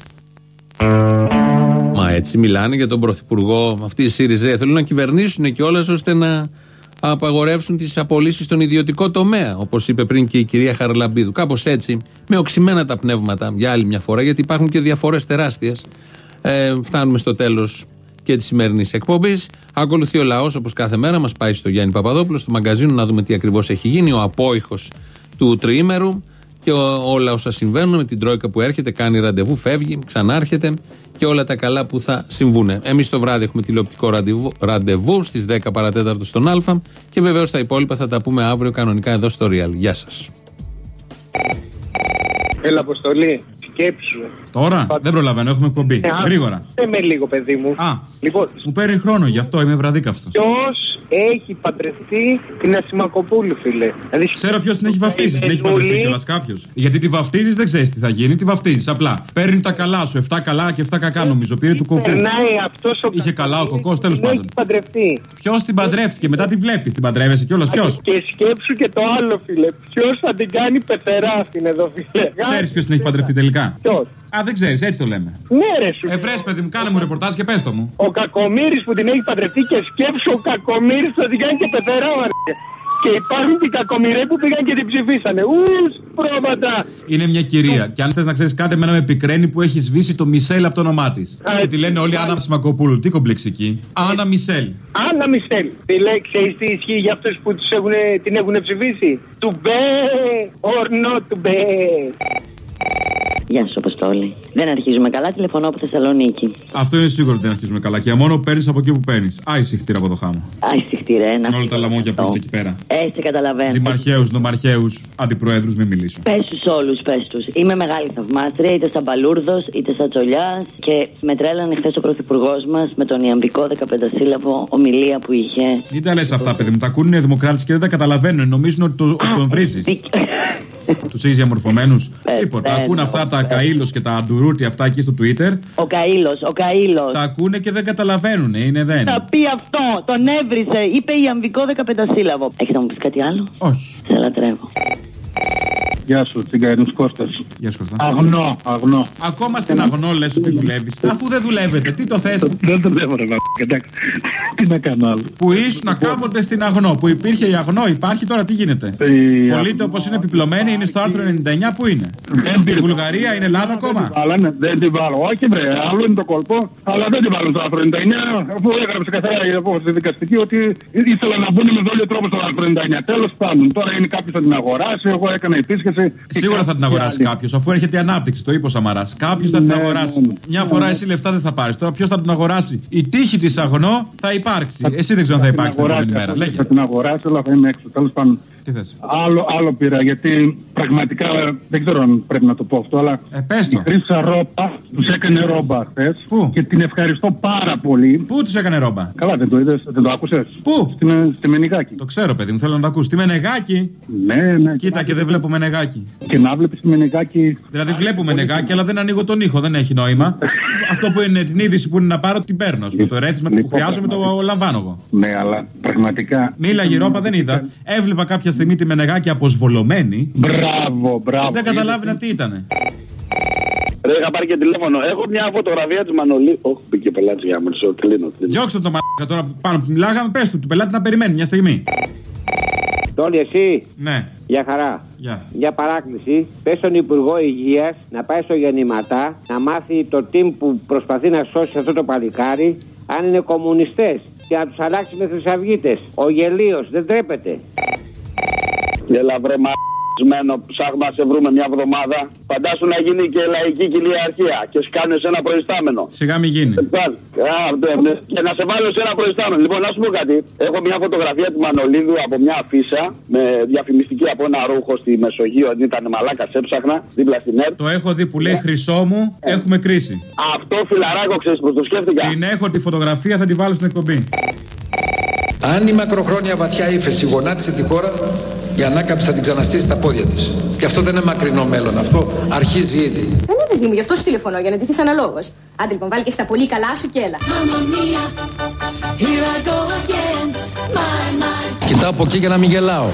Μα έτσι μιλάνε για τον Πρωθυπουργό αυτοί οι ΣΥΡΙΖΑ. Θέλουν να κυβερνήσουν κιόλας ώστε να απαγορεύσουν τις απολύσεις στον ιδιωτικό τομέα, όπως είπε πριν και η κυρία Χαραλαμπίδου. Κάπως έτσι, με οξυμένα τα πνεύματα, για άλλη μια φορά, γιατί υπάρχουν και διαφορές τεράστιες. Ε, φτάνουμε στο τέλος και της σημερινής εκπομπής. Ακολουθεί ο λαός, όπως κάθε μέρα, μας πάει στο Γιάννη Παπαδόπουλο, στο μαγκαζίνο, να δούμε τι ακριβώς έχει γίνει, ο απόϊχος του τριήμερου και όλα όσα συμβαίνουν με την Τρόικα που έρχεται, κάνει ραντεβού, φεύγει, ξανάρχεται και όλα τα καλά που θα συμβούν. Εμείς το βράδυ έχουμε τηλεοπτικό ραντεβού, ραντεβού στις δέκα παρατέταρτο στον Α και βεβαίως τα υπόλοιπα θα τα πούμε αύριο κανονικά εδώ στο Real. Γεια σας. Έλα, Αποστολή. Σκέψου. Τώρα δεν προλαβαίνω, έχουμε εκπομπή. Ε, Γρήγορα. Δεν με λίγο, παιδί μου. Α, λοιπόν, μου παίρνει χρόνο, γι' αυτό είμαι βραδίκαυστος. Ποιος έχει παντρευτεί την Ασημακοπούλου, φίλε? Δηλαδή, ξέρω ποιος την έχει βαφτίσει. Την έχει παντρευτεί κιόλας κάποιος. Γιατί τη βαφτίζεις δεν ξέρεις τι θα γίνει, τη βαφτίζεις. Απλά παίρνει τα καλά σου. εφτά καλά και εφτά κακά νομίζω. Πήρε του κοκκού. Περνάει αυτός ο είχε καλά ο κοκκός, τέλος πάντων. Ποιος την παντρεύτηκε και μετά τη βλέπεις. Την παντρεύεσαι κιόλας. Ποιος? Και σκέψου και το άλλο, φίλε. Ποιος θα την κάνει πεθερά αυτήν εδώ, φίλε? Ξέρεις ποιος την έχει παντρευτεί τελικά? Ποιος? Α, δεν ξέρεις, έτσι το λέμε. Ναι, ρε σου. Ευρές, παιδί μου, κάνε μου ρεπορτάζ και πες το μου. Ο Κακομοίρης που την έχει παντρευτεί και σκέψου ο Κακομοίρης θα την κάνει και πεθερά, μ' Και Και υπάρχουν και κακομοιροί που πήγαν και την ψηφίσανε. Ους, πρόβατα. Είναι μια κυρία. Και αν θες να ξέρεις κάτι, εμένα με πικραίνει που έχει σβήσει το Μισελ από το όνομά της. Και τη λένε όλοι Άννα Σιμακοπούλου. Τι κομπλεξική. Άννα Μισελ. Άννα Μισελ. Τι λέει, ξέρεις τι ισχύει για αυτούς που τους έχουνε, την έχουν ψηφίσει. Του μπε, or not to be. Γεια σου, Αποστόλη. Δεν αρχίζουμε καλά, τηλεφωνώ από Θεσσαλονίκη. Αυτό είναι σίγουρο ότι δεν αρχίζουμε καλά. Και μόνο παίρνει από εκεί που παίρνει. Άι συχτήρα από το χάμο. Άι συχτήρα, ένα. Όλα τα λαμόγια που έχετε εκεί πέρα. Έτσι, καταλαβαίνω. Δημαρχαίου, νομαρχαίου, αντιπροέδρου, μην μιλήσω. Πε του όλου, πε του. Είμαι μεγάλη θαυμάστρια, είτε σαν Παλούρδο, είτε σαν Τσολιά. Και με τρέλανε χθε ο πρωθυπουργό μα με τον ιαμβικό δεκαπεντασύλλαβο ομιλία που είχε. Μην τα λε αυτά, παιδί μου. Τα ακούνε οι δημοκράτε και δεν τα καταλαβαίνουν. Νομίζουν ότι το, τον βρίζει. Του έχει διαμορφωμένου. Τίποτα. Ακούνε αυτά τα καήλο και τα αντουρούτι αυτά εκεί στο Twitter. Ο καήλο, ο καήλο. Τα ακούνε και δεν καταλαβαίνουν. Είναι δεν. Θα πει αυτό. Τον έβρισε. Είπε ιαμβικό δεκαπεντασύλλαβο. Έχετε να μου πει κάτι άλλο? Όχι. Σε λατρεύω. Γεια σου, Τσιγκαινούς Κώστας. Γεια σου, Κώστα. Αγνό, αγνό. Ακόμα στην αγνό λες ότι δουλεύεις. Αφού δεν δουλεύετε, τι το θες? Δεν δουλεύω, ρε εντάξει. Τι να κάνω άλλο. Που ήσουν κάποτε στην αγνό, που υπήρχε η αγνό, υπάρχει τώρα, τι γίνεται? Πολίτε όπως είναι επιπλωμένοι, είναι στο άρθρο ενενήντα εννιά, που είναι? Στη Βουλγαρία, είναι Ελλάδα ακόμα? Δεν την βάλω, όχι βρε, άλλο είναι το κόλπο, αλλά δεν την βάλω στο άρθρο ενενήντα εννιά, αφού έγραψε καθαρά η απόφαση δικαστική ότι ήθελα να μπουν με δόλιο τρόπο στο άρθρο ενενήντα εννιά. Τέλος πάντων, τώρα είναι κάποιο θα την αγοράσει, εγώ έκανα επίσκεψη. Σίγουρα θα την αγοράσει κάποιο, αφού έρχεται η ανάπτυξη, το είπε ο Σαμαράς. Κάποιο θα την αγοράσει. Μια φορά εσύ λεφτά δεν θα πάρει. Τώρα ποιο θα την αγοράσει? Η τύχη τη αγνό θα υπάρξει. Εσύ δεν ξέρω αν θα υπάρξει την επόμενη μέρα. Θα την αγοράσει, αλλά θα είμαι έξω. Τέλος πάντων. Τι θες? Άλλο, άλλο πήρα, γιατί πραγματικά δεν ξέρω αν πρέπει να το πω αυτό, αλλά ε, πες το. Η Χρύσα Ρόπα τους έκανε ρόμπα χθες. Πού? Και την ευχαριστώ πάρα πολύ. Πού τους έκανε ρόμπα? Καλά, δεν το είδες, δεν το άκουσες? Πού? Στη, στη Μενεγάκη. Το ξέρω, παιδί μου, θέλω να το ακούσει. Στη Μενεγάκη? Ναι, ναι. Κοίτα, και, και δεν βλέπω Μενεγάκη. Και να βλέπεις τη Μενεγάκη. Δηλαδή βλέπουμε Μενεγάκη, αλλά δεν ανοίγω τον ήχο, δεν έχει νόημα. Αυτό που είναι την είδηση που είναι να πάρω την παίρνω. Με το ρέτσισμα που χρειάζομαι το λαμβάνω εγώ. Ναι, αλλά πραγματικά. Μίλαγε ρόπα, δεν είδα. Έβλεπα κάποια στιγμή τη Μενεγάκη αποσβολωμένη. Μπράβο, μπράβο. Δεν καταλάβαινα τι ήτανε. Ρε, είχα πάρει και τηλέφωνο. Έχω μια φωτογραφία τη Μανολή. Όχι, πήγε πελάτη για μου, κλείνω. Διώξτε το μαλάκα τώρα πάνω που μιλάγαμε, πες του, του πελάτη να περιμένει μια στιγμή. Τόλι, εσύ. Ναι. Για χαρά. Yeah. Για παράκληση, πες στον Υπουργό Υγείας να πάει στο γεννηματά να μάθει το team που προσπαθεί να σώσει αυτό το παλικάρι αν είναι κομμουνιστές και να τους αλλάξει με χρυσαυγίτες. Ο γελίος δεν τρέπεται. Έλα βρε μα... ψάχνουμε να σε βρούμε μια εβδομάδα. Φαντάσου να γίνει και λαϊκή κυριαρχία και σκάνει σε ένα προϊστάμενο. Σιγά μη γίνει. Και να σε βάλω σε ένα προϊστάμενο. Λοιπόν, να σου πω κάτι. Έχω μια φωτογραφία του Μανολίδου από μια αφίσα με διαφημιστική από ένα ρούχο στη Μεσογείο. Ότι ήταν μαλάκα, έψαχνα δίπλα στην ΕΡΤ. Το έχω δει που λέει χρυσό μου, έχουμε κρίση. Αυτό φιλαράκο ξέρει πώ το σκέφτηκα. Την έχω τη φωτογραφία, θα τη βάλω στην εκπομπή. Αν η μακροχρόνια βαθιά ύφεση γονάτισε τη χώρα, η ανάκαμψη θα την ξαναστήσει στα πόδια της. Και αυτό δεν είναι μακρινό μέλλον, αυτό αρχίζει ήδη. Δεν είναι παιδί μου, γι' αυτό σου τηλεφωνώ, για να ντυθείς αναλόγως. Άντε λοιπόν, βάλει και στα πολύ καλά σου και έλα. Κοιτάω από εκεί για να μην γελάω.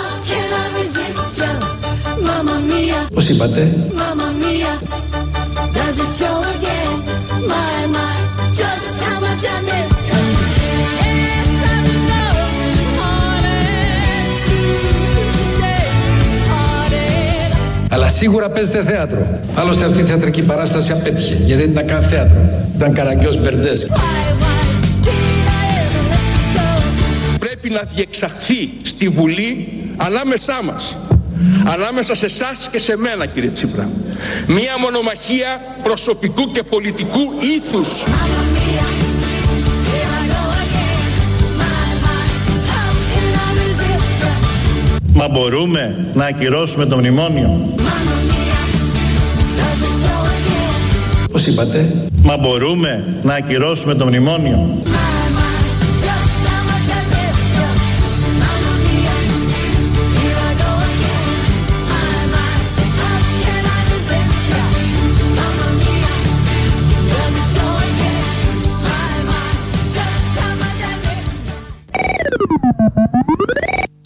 Πώς είπατε? Αλλά σίγουρα παίζετε θέατρο. Άλλωστε αυτή η θεατρική παράσταση απέτυχε. Γιατί δεν ήταν καν θέατρο. Ήταν Καραγκιός Μπερντές. Πρέπει να διεξαχθεί στη Βουλή ανάμεσά μας. Ανάμεσα σε εσάς και σε μένα, κύριε Τσίπρα. Μία μονομαχία προσωπικού και πολιτικού ήθους. Μα μπορούμε να ακυρώσουμε το μνημόνιο? Πώς είπατε? Μα μπορούμε να ακυρώσουμε το μνημόνιο?